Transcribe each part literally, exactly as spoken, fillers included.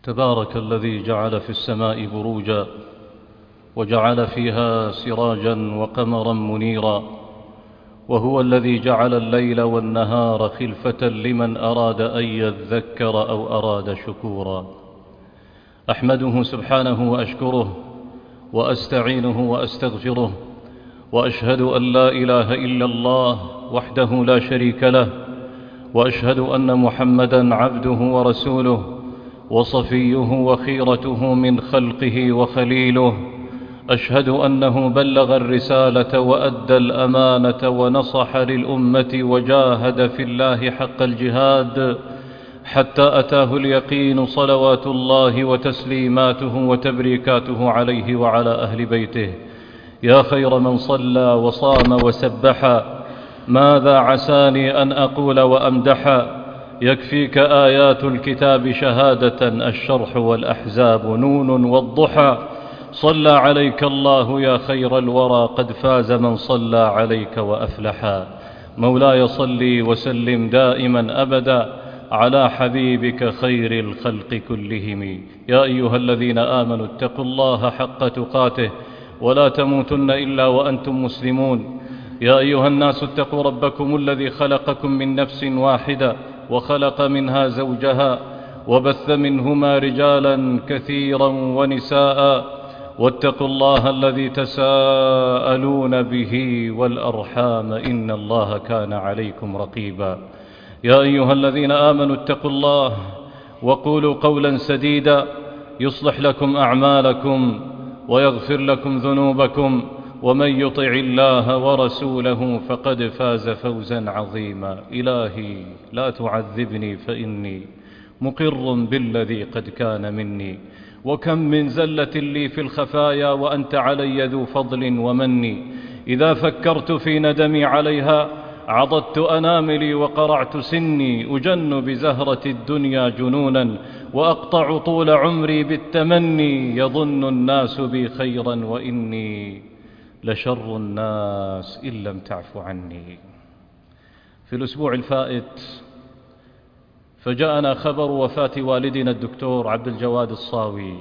تبارك الذي جعل في السماء بروجا وجعل فيها سراجا وقمرا منيرا، وهو الذي جعل الليل والنهار خلفة لمن أراد أن يذكر أو أراد شكورا. أحمده سبحانه وأشكره وأستعينه وأستغفره، وأشهد أن لا إله إلا الله وحده لا شريك له، وأشهد أن محمدًا عبده ورسوله وصفيه وخيرته من خلقه وخليله. أشهد أنه بلغ الرسالة وأدى الأمانة ونصح للأمة وجاهد في الله حق الجهاد حتى أتاه اليقين، صلوات الله وتسليماته وتبريكاته عليه وعلى أهل بيته. يا خير من صلى وصام وسبح، ماذا عساني أن أقول وأمدح؟ يكفيك آيات الكتاب شهادة، الشرح والأحزاب نون والضحى. صلى عليك الله يا خير الورى، قد فاز من صلى عليك وأفلحا. مولاي صلي وسلم دائما أبدا على حبيبك خير الخلق كلهم. يا أيها الذين آمنوا اتقوا الله حق تقاته ولا تموتن إلا وأنتم مسلمون. يا أيها الناس اتقوا ربكم الذي خلقكم من نفس واحدة وخلق منها زوجها وبث منهما رجالا كثيرا ونساء، واتقوا الله الذي تساءلون به والأرحام إن الله كان عليكم رقيبا. يا أيها الذين آمنوا اتقوا الله وقولوا قولا سديدا يصلح لكم أعمالكم ويغفر لكم ذنوبكم، ومن يطع الله ورسوله فقد فاز فوزا عظيما. إلهي لا تعذبني فإني مقر بالذي قد كان مني، وكم من زلة لي في الخفايا وأنت علي ذو فضل ومن. إذا فكرت في ندمي عليها عضدت أناملي وقرعت سني، أجن بزهرة الدنيا جنونا وأقطع طول عمري بالتمني. يظن الناس بي خيرا وإني لشر الناس إن لم تعف عني. في الأسبوع الفائت فجاءنا خبر وفاة والدنا الدكتور عبد الجواد الصاوي،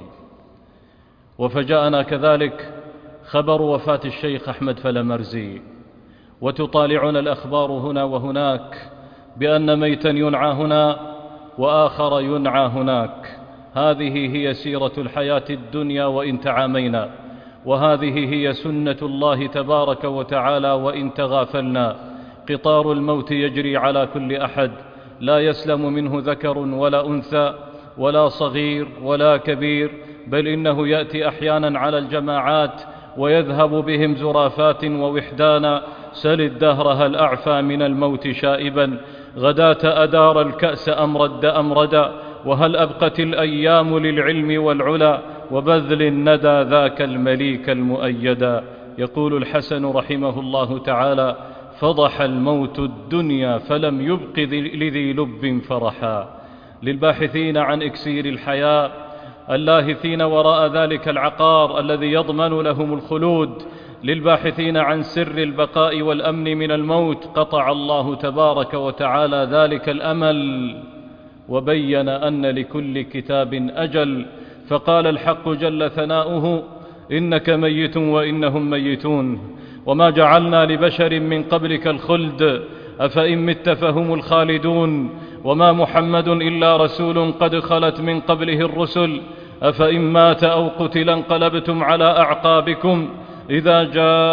وفجاءنا كذلك خبر وفاة الشيخ أحمد فلمرزي، وتطالعنا الأخبار هنا وهناك بأن ميتا ينعى هنا وآخر ينعى هناك. هذه هي سيرة الحياة الدنيا وإن تعامينا، وهذه هي سنة الله تبارك وتعالى وإن تغافلنا. قطار الموت يجري على كل أحد، لا يسلم منه ذكر ولا أنثى ولا صغير ولا كبير، بل إنه يأتي أحيانا على الجماعات ويذهب بهم زرافات ووحدانا. سل الدهر هل أعفى من الموت شائبا، غداة أدار الكأس أم رد أم ردا، وهل أبقت الأيام للعلم والعلا وبذل الندى ذاك المليك المؤيدا. يقول الحسن رحمه الله تعالى: فضح الموت الدنيا فلم يبق لذي لب فرحا. للباحثين عن إكسير الحياة، اللاهثين وراء ذلك العقار الذي يضمن لهم الخلود، للباحثين عن سر البقاء والأمن من الموت، قطع الله تبارك وتعالى ذلك الأمل وبين أن لكل كتاب أجل. فقال الحق جل ثناؤه: إنك ميت وإنهم ميتون، وما جعلنا لبشر من قبلك الخلد أفإن مت فهم الخالدون، وما محمد إلا رسول قد خلت من قبله الرسل أفإن مات أو قتل انقلبتم على أعقابكم إذا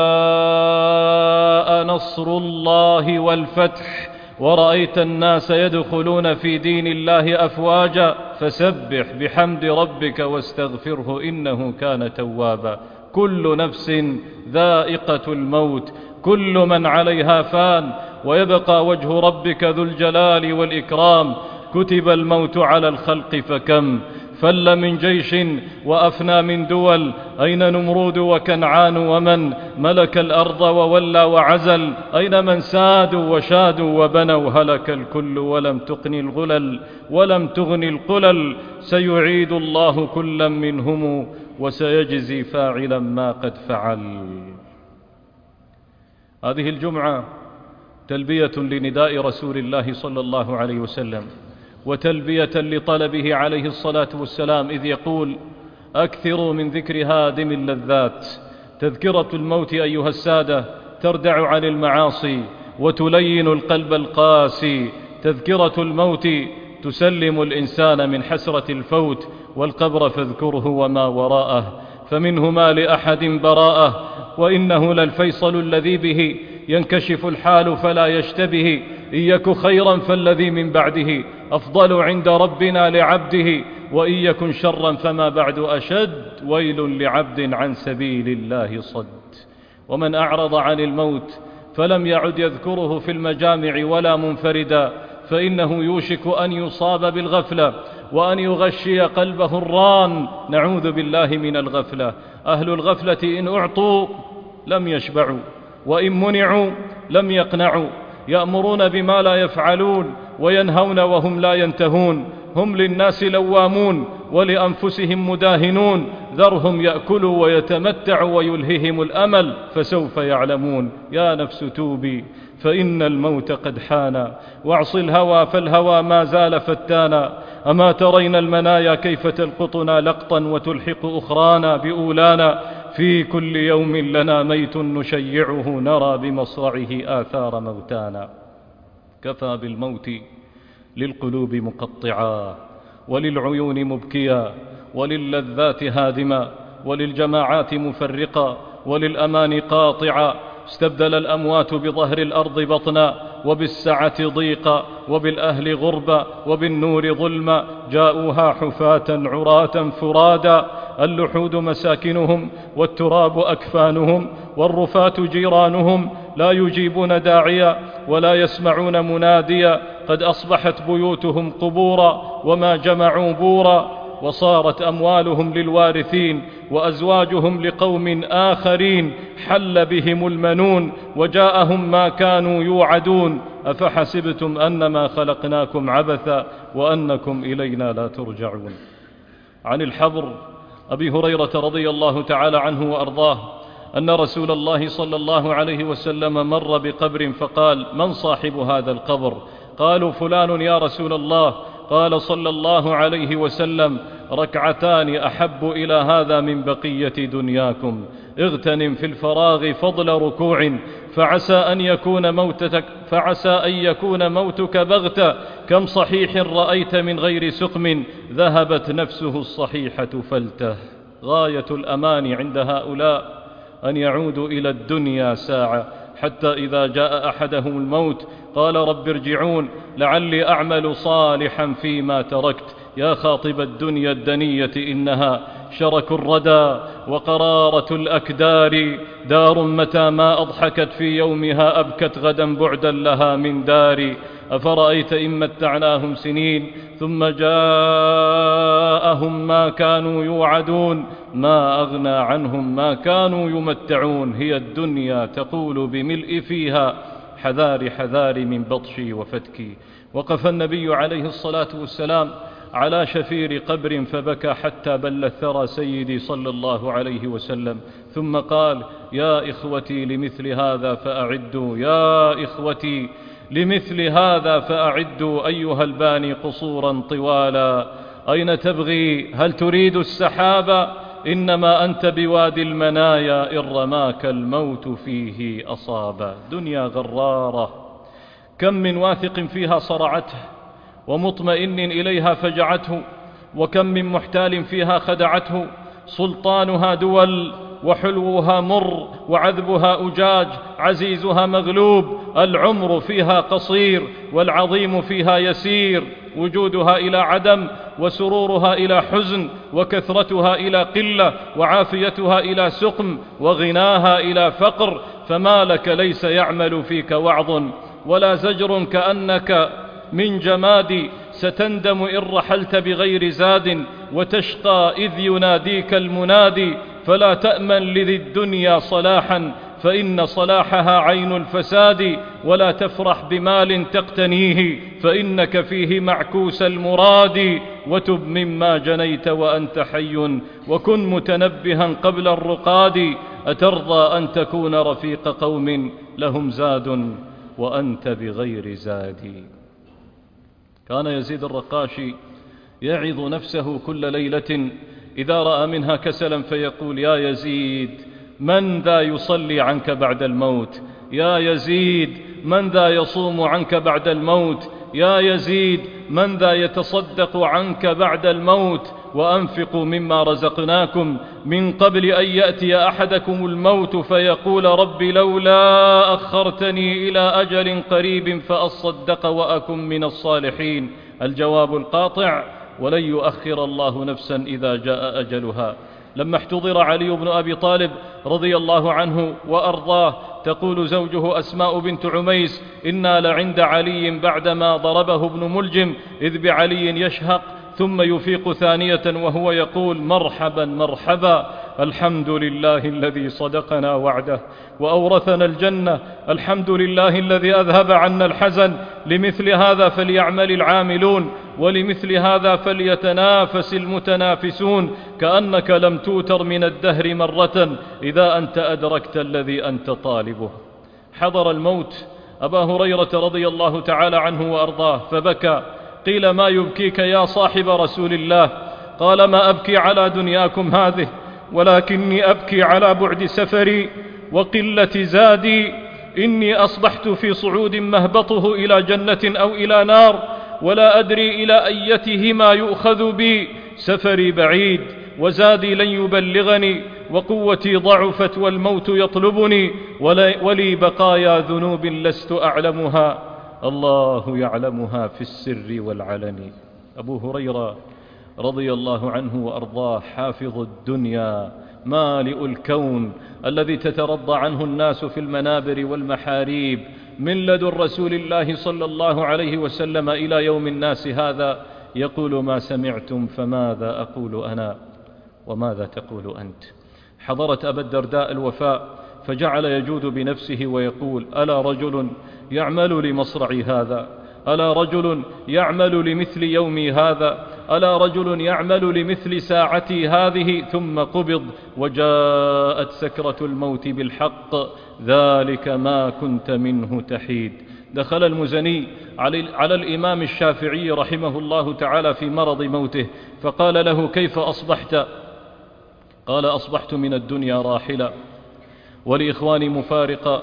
جاء نصر الله والفتح ورأيت الناس يدخلون في دين الله أفواجا فسبح بحمد ربك واستغفره إنه كان توابا. كل نفس ذائقة الموت، كل من عليها فان، ويبقى وجه ربك ذو الجلال والإكرام. كتب الموت على الخلق فكم فل من جيش وأفنى من دول، أين نمرود وكنعان ومن ملك الأرض وولى وعزل، أين من سادوا وشادوا وبنوا، هلك الكل ولم تقن الغلل ولم تغن القلل. سيعيد الله كلا منهم وسيجزي فاعلا ما قد فعل. هذه الجمعة تلبية لنداء رسول الله صلى الله عليه وسلم، وتلبية لطلبه عليه الصلاة والسلام، إذ يقول: أكثروا من ذكر هادم اللذات. تذكرة الموت أيها السادة تردع عن المعاصي وتلين القلب القاسي. تذكرة الموت تسلم الإنسان من حسرة الفوت، والقبر فاذكره وما وراءه، فمنه ما لأحد براءه، وإنه للفيصل الذي به ينكشف الحال فلا يشتبه. إن يك خيرا فالذي من بعده أفضل عند ربنا لعبده، وإن يكن شرا فما بعد أشد، ويل لعبد عن سبيل الله صد. ومن أعرض عن الموت فلم يعد يذكره في المجامع ولا منفردا، فإنه يوشك أن يصاب بالغفلة وأن يغشي قلبه الران. نعوذ بالله من الغفلة. أهل الغفلة إن أعطوا لم يشبعوا، وإن منعوا لم يقنعوا، يأمرون بما لا يفعلون وينهون وهم لا ينتهون. هم للناس لوامون ولأنفسهم مداهنون. ذرهم يأكلوا ويتمتعوا ويلههم الأمل، فسوف يعلمون. يا نفس توبي فإن الموت قد حان، واعص الهوى فالهوى ما زال فتانا. أما ترين المنايا كيف تلقطنا لقطا وتلحق أخرانا بأولانا. في كل يوم لنا ميت نشيعه، نرى بمصرعه آثار موتانا. كفى بالموت للقلوب مقطعا، وللعيون مبكيا، وللذات هادما، وللجماعات مفرقا، وللأمان قاطعا. استبدل الأموات بظهر الأرض بطنا، وبالسعة ضيقا، وبالأهل غربا، وبالنور ظلما. جاءوها حفاة عراة فرادا، اللحود مساكنهم والتراب أكفانهم، والرفاة جيرانهم. لا يجيبون داعيا ولا يسمعون مناديا، قد أصبحت بيوتهم قبورا وما جمعوا بورا. وصارت أموالهم للوارثين وأزواجهم لقوم آخرين. حل بهم المنون وجاءهم ما كانوا يوعدون. أفحسبتم أنما خلقناكم عبثا وأنكم إلينا لا ترجعون. عن الحبر أبي هريرة رضي الله تعالى عنه وأرضاه أن رسول الله صلى الله عليه وسلم مر بقبر فقال: من صاحب هذا القبر؟ قالوا: فلان يا رسول الله. قال صلى الله عليه وسلم: ركعتان أحب إلى هذا من بقية دنياكم. اغتنم في الفراغ فضل ركوع، فعسى أن يكون موتك فعسى أن يكون موتك بغتة. كم صحيح رأيت من غير سقم، ذهبت نفسه الصحيحة فلته. غاية الأمان عند هؤلاء أن يعودوا إلى الدنيا ساعة، حتى إذا جاء أحدهم الموت قال: رب ارجعون لعلي أعمل صالحا فيما تركت. يا خاطب الدنيا الدنية إنها شرك الردى وقرارة الأكدار. دار متى ما أضحكت في يومها أبكت غدا بعدا لها من دار. أفرأيت إن متعناهم سنين ثم جاءهم ما كانوا يوعدون. ما أغنى عنهم ما كانوا يمتعون. هي الدنيا تقول بملء فيها حذار حذار من بطشي وفتكي. وقف النبي عليه الصلاة والسلام على شفير قبر فبكى حتى بل الثرى سيدي صلى الله عليه وسلم، ثم قال: يا إخوتي لمثل هذا فأعدوا، يا إخوتي لمثل هذا فأعدوا، أيها الباني قصورا طوالا. أين تبغي؟ هل تريد السحابة؟ إنما أنت بوادي المنايا، إن رماك الموت فيه أصابا. دنيا غرارة، كم من واثق فيها صرعته، ومطمئن إليها فجعته، وكم من محتال فيها خدعته. سلطانها دول، وحلوها مر، وعذبها أجاج، عزيزها مغلوب. العمر فيها قصير، والعظيم فيها يسير. وجودها إلى عدم، وسرورها إلى حزن، وكثرتها إلى قلة، وعافيتها إلى سقم، وغناها إلى فقر. فما لك ليس يعمل فيك وعظ ولا زجر، كأنك من جماد. ستندم إن رحلت بغير زاد، وتشقى إذ يناديك المنادي. فلا تأمن لذي الدنيا صلاحا، فإن صلاحها عين الفساد. ولا تفرح بمال تقتنيه، فإنك فيه معكوس المراد. وتب مما جنيت وأنت حي، وكن متنبها قبل الرقاد. أترضى أن تكون رفيق قوم لهم زاد، وأنت بغير زاد؟ كان يزيد الرقاشي يعظ نفسه كل ليلة إذا رأى منها كسلا فيقول: يا يزيد، من ذا يصلي عنك بعد الموت؟ يا يزيد، من ذا يصوم عنك بعد الموت؟ يا يزيد، من ذا يتصدق عنك بعد الموت؟ وأنفقوا مما رزقناكم من قبل أن يأتي أحدكم الموت فيقول: رب لولا أخرتني إلى أجل قريب فأصدق وأكن من الصالحين. الجواب القاطع: ولن يؤخر الله نفسا إذا جاء أجلها. لما احتضر علي بن أبي طالب رضي الله عنه وأرضاه تقول زوجه أسماء بنت عميس: إنا لعند علي بعدما ضربه ابن ملجم إذ بعلي يشهق ثم يفيق ثانية وهو يقول: مرحبا مرحبا، الحمد لله الذي صدقنا وعده وأورثنا الجنة، الحمد لله الذي أذهب عنا الحزن. لمثل هذا فليعمل العاملون، ولمثل هذا فليتنافس المتنافسون. كأنك لم توتر من الدهر مرة إذا أنت أدركت الذي أنت طالبه. حضر الموت أبا هريرة رضي الله تعالى عنه وأرضاه فبكى. قيل: ما يبكيك يا صاحب رسول الله؟ قال: ما أبكي على دنياكم هذه، ولكني أبكي على بعد سفري وقلة زادي. إني أصبحت في صعود مهبطه إلى جنة أو إلى نار، ولا أدري إلى أيتهما يؤخذ بي. سفري بعيد وزادي لن يبلغني، وقوتي ضعفت والموت يطلبني، ولي بقايا ذنوب لست أعلمها، الله يعلمها في السر والعلن. أبو هريرة رضي الله عنه وأرضاه حافظ الدنيا مالئ الكون الذي تترضى عنه الناس في المنابر والمحاريب من لدن رسول الله صلى الله عليه وسلم إلى يوم الناس هذا يقول: ما سمعتم فماذا أقول أنا وماذا تقول أنت؟ حضرت أبا الدرداء الوفاء فجعل يجود بنفسه ويقول: ألا رجل يعمل لمصرعي هذا؟ ألا رجل يعمل لمثل يومي هذا؟ ألا رجل يعمل لمثل ساعتي هذه؟ ثم قبض وجاءت سكرة الموت بالحق، ذلك ما كنت منه تحيد. دخل المزني على الإمام الشافعي رحمه الله تعالى في مرض موته فقال له: كيف أصبحت؟ قال: أصبحت من الدنيا راحلا، ولإخواني مفارقا،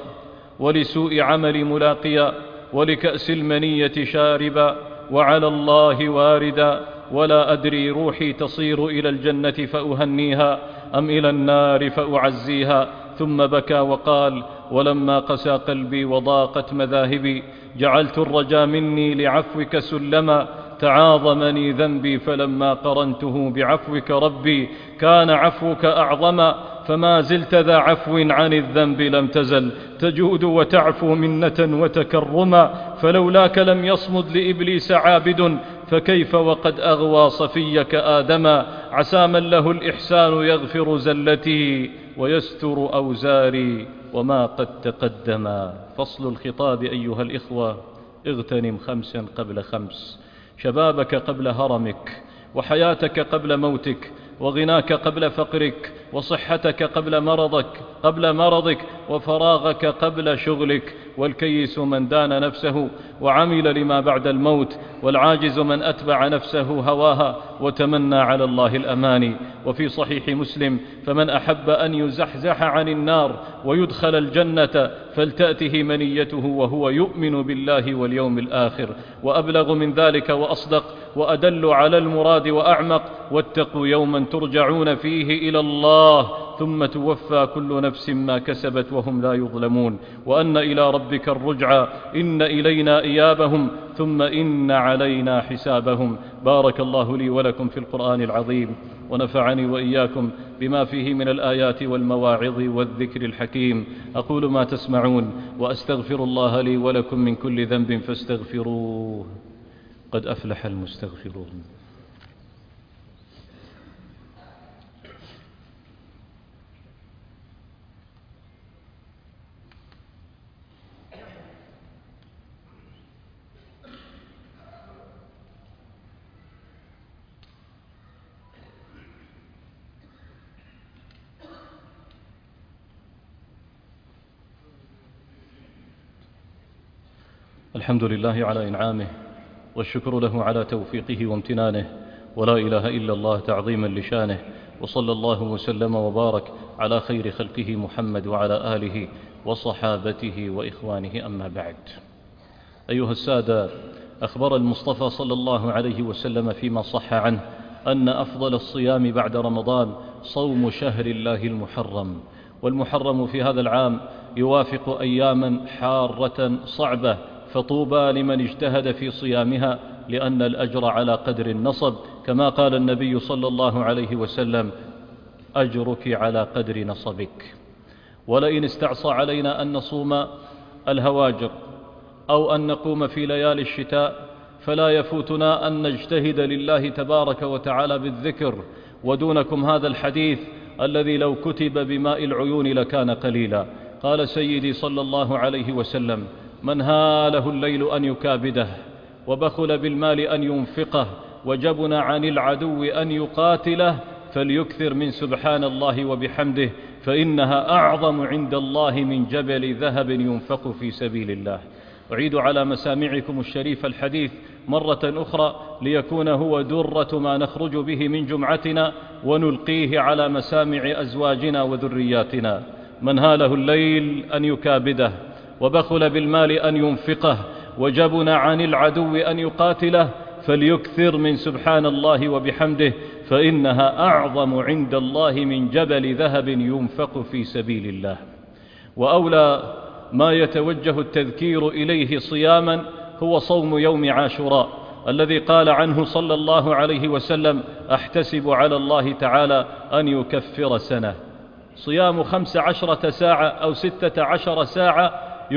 ولسوء عملي ملاقيا، ولكأس المنية شاربا، وعلى الله واردا، ولا أدري روحي تصير إلى الجنة فأهنيها أم إلى النار فأعزيها. ثم بكى وقال: ولما قسى قلبي وضاقت مذاهبي جعلت الرجا مني لعفوك سلما، تعاظمني ذنبي فلما قرنته بعفوك ربي كان عفوك أعظما، فما زلت ذا عفو عن الذنب لم تزل تجود وتعفو منة وتكرما، فلولاك لم يصمد لإبليس عابد، فكيف وقد أغوى صفيك آدما، عسى من له الإحسان يغفر زلتي ويستر أوزاري وما قد تقدما. فصل الخطاب أيها الإخوة: اغتنم خمسا قبل خمس: شبابك قبل هرمك، وحياتك قبل موتك، وغناك قبل فقرك، وصحتك قبل مرضك قبل مرضك، وفراغك قبل شغلك. والكيس من دان نفسه وعمل لما بعد الموت، والعاجز من أتبع نفسه هواها وتمنى على الله الأماني. وفي صحيح مسلم: فمن أحب أن يزحزح عن النار ويدخل الجنة فلتأته منيته وهو يؤمن بالله واليوم الآخر. وأبلغ من ذلك وأصدق وأدل على المراد وأعمق: واتقوا يوما ترجعون فيه إلى الله ثم توفى كل نفس ما كسبت وهم لا يظلمون، وأن إلى ربك الرجعى، إن إلينا إيابهم ثم إن علينا حسابهم. بارك الله لي ولكم في القرآن العظيم، ونفعني وإياكم بما فيه من الآيات والمواعظ والذكر الحكيم. أقول ما تسمعون وأستغفر الله لي ولكم من كل ذنب فاستغفروه، قد أفلح المستغفرون. الحمد لله على إنعامه والشكر له على توفيقه وامتنانه، ولا إله إلا الله تعظيما لشانه. وصلى الله وسلم وبارك على خير خلقه محمد وعلى آله وصحابته وإخوانه، أما بعد. أيها السادة، أخبر المصطفى صلى الله عليه وسلم فيما صح عنه أن أفضل الصيام بعد رمضان صوم شهر الله المحرم، والمحرم في هذا العام يوافق أياما حارة صعبة، فطوبى لمن اجتهد في صيامها، لأن الأجر على قدر النصب، كما قال النبي صلى الله عليه وسلم: أجرك على قدر نصبك. ولئن استعصى علينا أن نصوم الهواجر أو أن نقوم في ليالي الشتاء، فلا يفوتنا أن نجتهد لله تبارك وتعالى بالذكر. ودونكم هذا الحديث الذي لو كتب بماء العيون لكان قليلا. قال سيدي صلى الله عليه وسلم: من هاله الليل أن يكابده، وبخل بالمال أن ينفقه، وجبن عن العدو أن يقاتله، فليكثر من سبحان الله وبحمده، فإنها أعظم عند الله من جبل ذهب ينفق في سبيل الله. أعيد على مسامعكم الشريف الحديث مرة أخرى ليكون هو درة ما نخرج به من جمعتنا ونلقيه على مسامع أزواجنا وذرياتنا. من هاله الليل أن يكابده، وبخل بالمال أن ينفقه، وجبن عن العدو أن يقاتله، فليكثر من سبحان الله وبحمده، فإنها أعظم عند الله من جبل ذهب ينفق في سبيل الله. وأولى ما يتوجه التذكير إليه صياما هو صوم يوم عاشوراء، الذي قال عنه صلى الله عليه وسلم: أحتسب على الله تعالى أن يكفر سنة. صيام خمس عشرة ساعة أو ستة عشر ساعة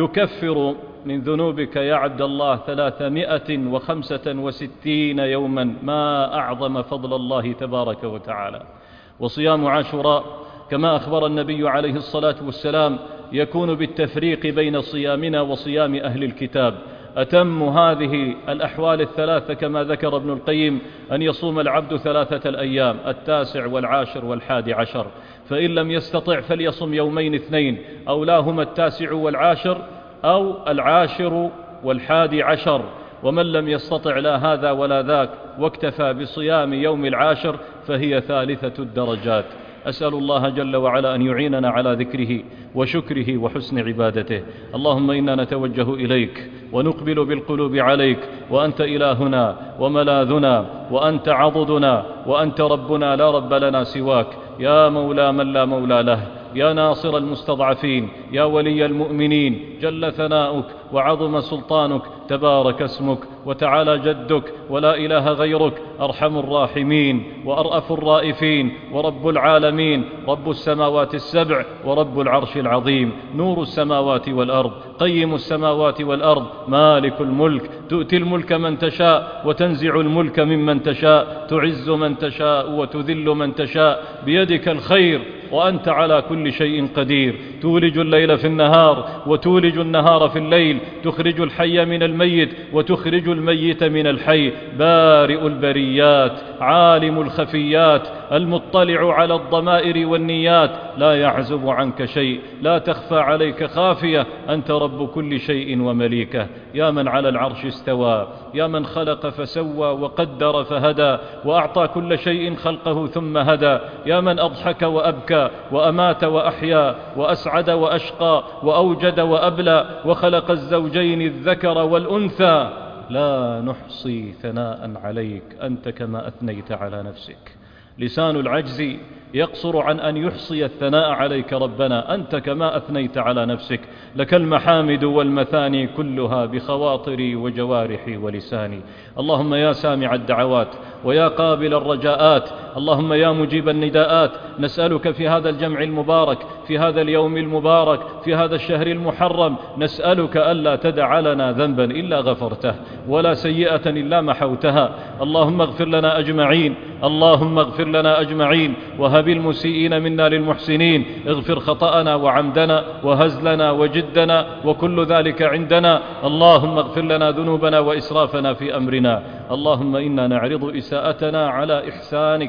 يكفر من ذنوبك يا عبد الله ثلاثمائة وخمسة وستين يوما. ما أعظم فضل الله تبارك وتعالى. وصيام عاشوراء كما أخبر النبي عليه الصلاة والسلام يكون بالتفريق بين صيامنا وصيام أهل الكتاب. أتم هذه الأحوال الثلاثة كما ذكر ابن القيم أن يصوم العبد ثلاثة الأيام: التاسع والعاشر والحادي عشر. فإن لم يستطع فليصم يومين اثنين، أو لاهما التاسع والعاشر أو العاشر والحادي عشر. ومن لم يستطع لا هذا ولا ذاك واكتفى بصيام يوم العاشر فهي ثالثة الدرجات. أسأل الله جل وعلا أن يعيننا على ذكره وشكره وحسن عبادته. اللهم إنا نتوجه إليك ونقبل بالقلوب عليك، وأنت إلهنا وملاذنا، وأنت عضدنا، وأنت ربنا لا رب لنا سواك. يا مولى من لا مولى له، يا ناصر المستضعفين، يا ولي المؤمنين، جل ثناؤك وعظم سلطانك، تبارك اسمك وتعالى جدك، ولا إله غيرك، أرحم الراحمين وأرأف الرائفين، ورب العالمين، رب السماوات السبع ورب العرش العظيم، نور السماوات والأرض، قيم السماوات والأرض، مالك الملك، تؤتي الملك من تشاء وتنزع الملك ممن تشاء، تعز من تشاء وتذل من تشاء، بيدك الخير وأنت على كل شيء قدير. تولج الليل في النهار وتولج النهار في الليل، تخرج الحي من الميت وتخرج الميت من الحي، بارئ البريات، عالم الخفيات، المطلع على الضمائر والنيات، لا يعزب عنك شيء، لا تخفى عليك خافية، أنت رب كل شيء ومليكه. يا من على العرش استوى، يا من خلق فسوى وقدر فهدى، وأعطى كل شيء خلقه ثم هدى، يا من أضحك وأبكى وأمات وأحيا وأسعد وأشقى وأوجد وأبلى، وخلق الزوجين الذكر والأنثى. لا نحصي ثناء عليك أنت كما أثنيت على نفسك. لسان العجز يقصر عن أن يحصي الثناء عليك ربنا، أنت كما أثنيت على نفسك. لك المحامد والمثاني كلها بخواطري وجوارحي ولساني. اللهم يا سامع الدعوات ويا قابل الرجاءات، اللهم يا مجيب النداءات، نسألك في هذا الجمع المبارك، في هذا اليوم المبارك، في هذا الشهر المحرم، نسألك ألا تدع لنا ذنبا إلا غفرته، ولا سيئة إلا محوتها. اللهم اغفر لنا أجمعين، اللهم اغفر لنا أجمعين، وهب المسيئين منا للمحسنين، اغفر خطأنا وعمدنا وهزلنا وجدنا وكل ذلك عندنا. اللهم اغفر لنا ذنوبنا وإسرافنا في أمرنا. اللهم إنا نعرض إساءتنا على إحسانك،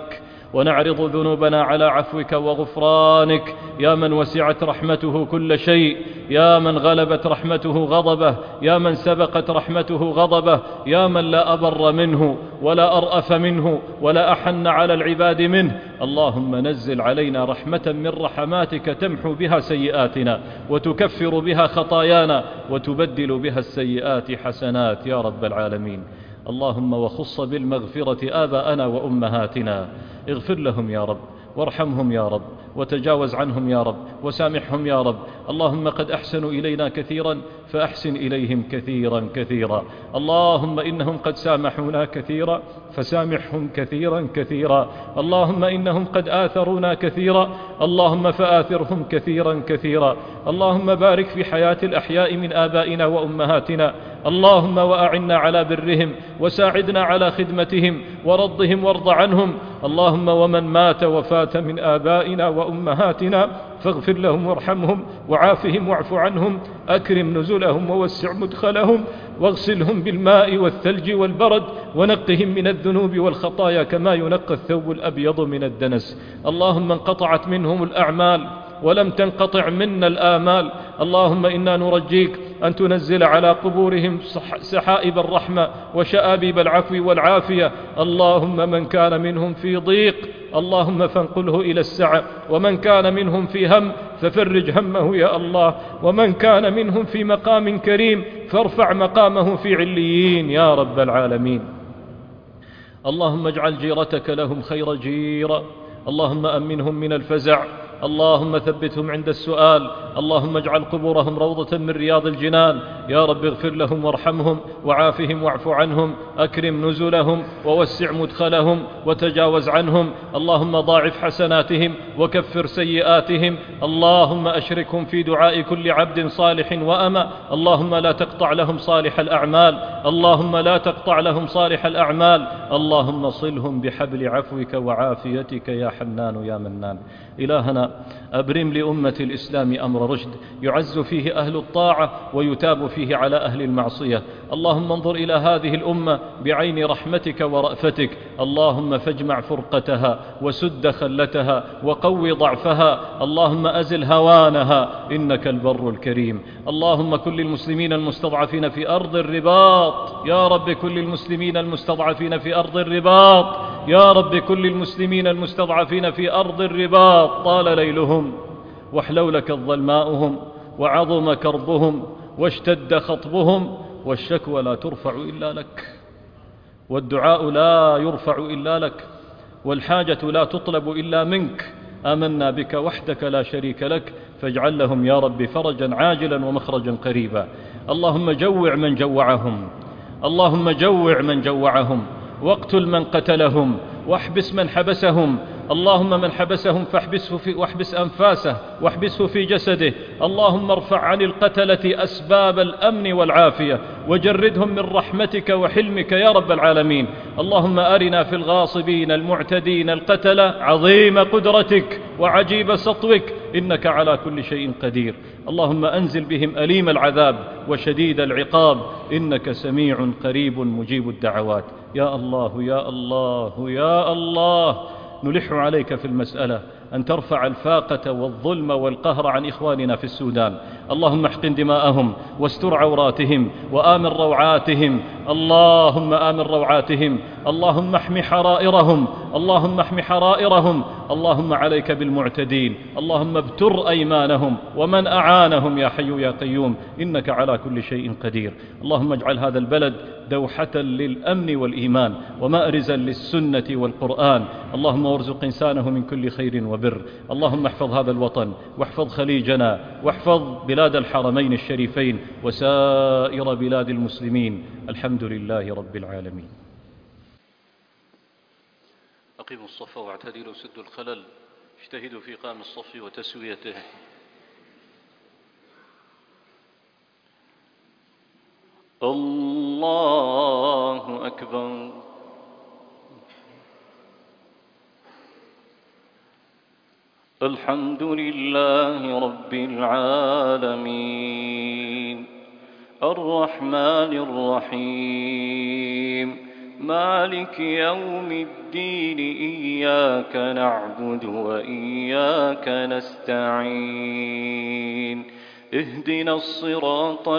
ونعرض ذنوبنا على عفوك وغفرانك يا من وسعت رحمته كل شيء، يا من غلبت رحمته غضبه، يا من سبقت رحمته غضبه، يا من لا أبر منه ولا أرأف منه ولا أحن على العباد منه. اللهم نزل علينا رحمة من رحماتك تمحو بها سيئاتنا وتكفر بها خطايانا وتبدل بها السيئات حسنات يا رب العالمين. اللهم وخص بالمغفرة آباءنا وأمهاتنا، اغفر لهم يا رب وارحمهم يا رب وتجاوز عنهم يا رب وسامحهم يا رب. اللهم قد أحسنوا إلينا كثيرا فأحسن إليهم كثيرا كثيرا. اللهم إنهم قد سامحونا كثيرا فسامحهم كثيرا كثيرا. اللهم إنهم قد آثرونا كثيرا، اللهم فآثرهم كثيرا كثيرا. اللهم بارك في حياة الأحياء من آبائنا وأمهاتنا، اللهم وأعنا على برهم وساعدنا على خدمتهم ورضهم وارض عنهم. اللهم ومن مات وفات من آبائنا وأمهاتنا فاغفر لهم وارحمهم وعافهم واعف عنهم، أكرم نزلهم ووسع مدخلهم واغسلهم بالماء والثلج والبرد ونقهم من الذنوب والخطايا كما ينقى الثوب الأبيض من الدنس. اللهم انقطعت منهم الأعمال ولم تنقطع منا الآمال، اللهم إنا نرجيك أن تنزل على قبورهم سحائب الرحمة وشآبيب العفو والعافية. اللهم من كان منهم في ضيق اللهم فانقله إلى السعة، ومن كان منهم في هم ففرج همه يا الله، ومن كان منهم في مقام كريم فارفع مقامه في عليين يا رب العالمين. اللهم اجعل جيرتك لهم خير جيرة، اللهم أمنهم من الفزع، اللهم ثبتهم عند السؤال، اللهم اجعل قبورهم روضة من رياض الجنان يا رب. اغفر لهم وارحمهم وعافهم واعف عنهم، أكرم نزلهم ووسع مدخلهم وتجاوز عنهم. اللهم ضاعف حسناتهم وكفر سيئاتهم. اللهم أشركهم في دعاء كل عبد صالح وأمة. اللهم لا تقطع لهم صالح الأعمال، اللهم لا تقطع لهم صالح الأعمال. اللهم صلهم بحبل عفوك وعافيتك يا حنان يا منان. إلهنا أبرم لأمة الإسلام أمر رشد يعز فيه أهل الطاعة ويتاب فيه على أهل المعصية. اللهم انظر إلى هذه الأمة بعين رحمتك ورأفتك، اللهم فاجمع فرقتها وسد خلتها وقوي ضعفها، اللهم أزل هوانها إنك البر الكريم. اللهم كل المسلمين المستضعفين في أرض الرباط يا رب، كل المسلمين المستضعفين في أرض الرباط يا رب، كل المسلمين المستضعفين في أرض الرباط طال ليلهم واحلولك الظلماؤهم وعظم كربهم واشتد خطبهم، والشكوى لا ترفع إلا لك، والدعاء لا يرفع إلا لك، والحاجة لا تطلب إلا منك. آمنا بك وحدك لا شريك لك، فاجعل لهم يا رب فرجا عاجلا ومخرجا قريبا. اللهم جوع من جوعهم، اللهم جوع من جوعهم، واقتل من قتلهم، واحبس من حبسهم. اللهم من حبسهم فاحبسه في واحبس أنفاسه واحبسه في جسده. اللهم ارفع عن القتلة أسباب الأمن والعافية وجردهم من رحمتك وحلمك يا رب العالمين. اللهم أرنا في الغاصبين المعتدين القتلة عظيم قدرتك وعجيب سطوك، إنك على كل شيء قدير. اللهم أنزل بهم أليم العذاب وشديد العقاب، إنك سميع قريب مجيب الدعوات. يا الله يا الله يا الله، نلح عليك في المسألة أن ترفع الفاقة والظلم والقهر عن إخواننا في السودان. اللهم احقن دماءهم واستر عوراتهم وآمن روعاتهم، اللهم آمن روعاتهم، اللهم احم حرائرهم، اللهم احم حرائرهم. اللهم عليك بالمعتدين، اللهم ابتر أيمانهم ومن أعانهم يا حي يا قيوم، إنك على كل شيء قدير. اللهم اجعل هذا البلد دوحة للأمن والإيمان ومأرزا للسنة والقرآن. اللهم وارزق إنسانه من كل خير وبر. اللهم احفظ هذا الوطن واحفظ خليجنا واحفظ بلاد الحرمين الشريفين وسائر بلاد المسلمين. الحمد لله رب العالمين. أقيموا الصف واعتدلوا سدوا الخلل، اجتهدوا في قام الصف وتسويته. الله أكبر. الحمد لله رب العالمين الرحمن الرحيم مالك يوم الدين إياك نعبد وإياك نستعين اهدنا الصراط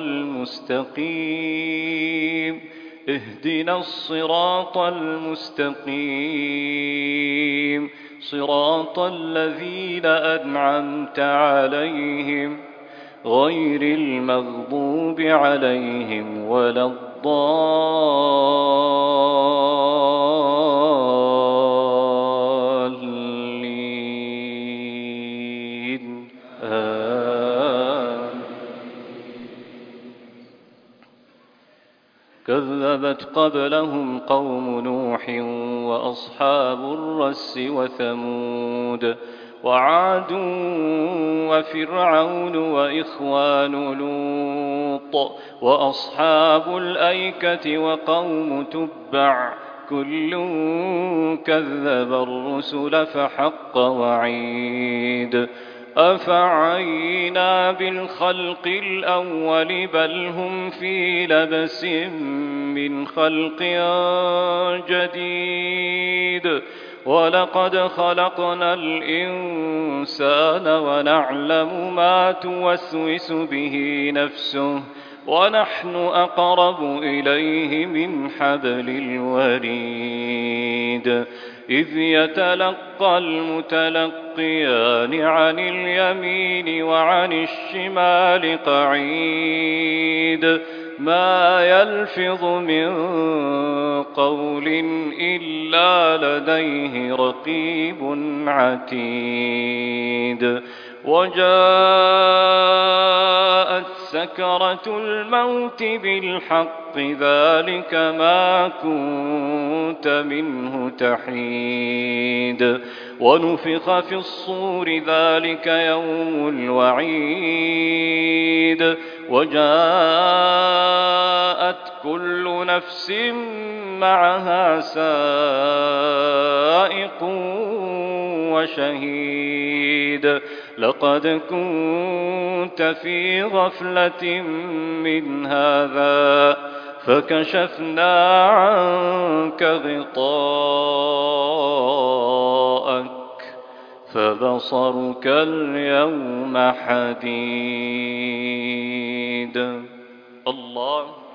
المستقيم اهدنا الصراط المستقيم صراط الذين أنعمت عليهم غير المغضوب عليهم ولا الضالين آمين. كذبت قبلهم قوم نوح وأصحاب الرس وثمود وعاد وفرعون وإخوان لوط وأصحاب الأيكة وقوم تبع كل كذب الرسل فحق وعيد أفعينا بالخلق الأول بل هم في لبس من خلق جديد ولقد خلقنا الإنسان ونعلم ما توسوس به نفسه ونحن أقرب إليه من حبل الوريد إذ يتلقى المتلقيان عن اليمين وعن الشمال قعيد ما يلفظ من قول إلا لديه رقيب عتيد وجاءت سكرة الموت بالحق ذلك ما كنت منه تحيد ونفخ في الصور ذلك يوم الوعيد وجاءت كل نفس معها سائق وشهيد لقد كنت في غفلة من هذا فكشفنا عنك غطاءك فبصرك اليوم حديد. الله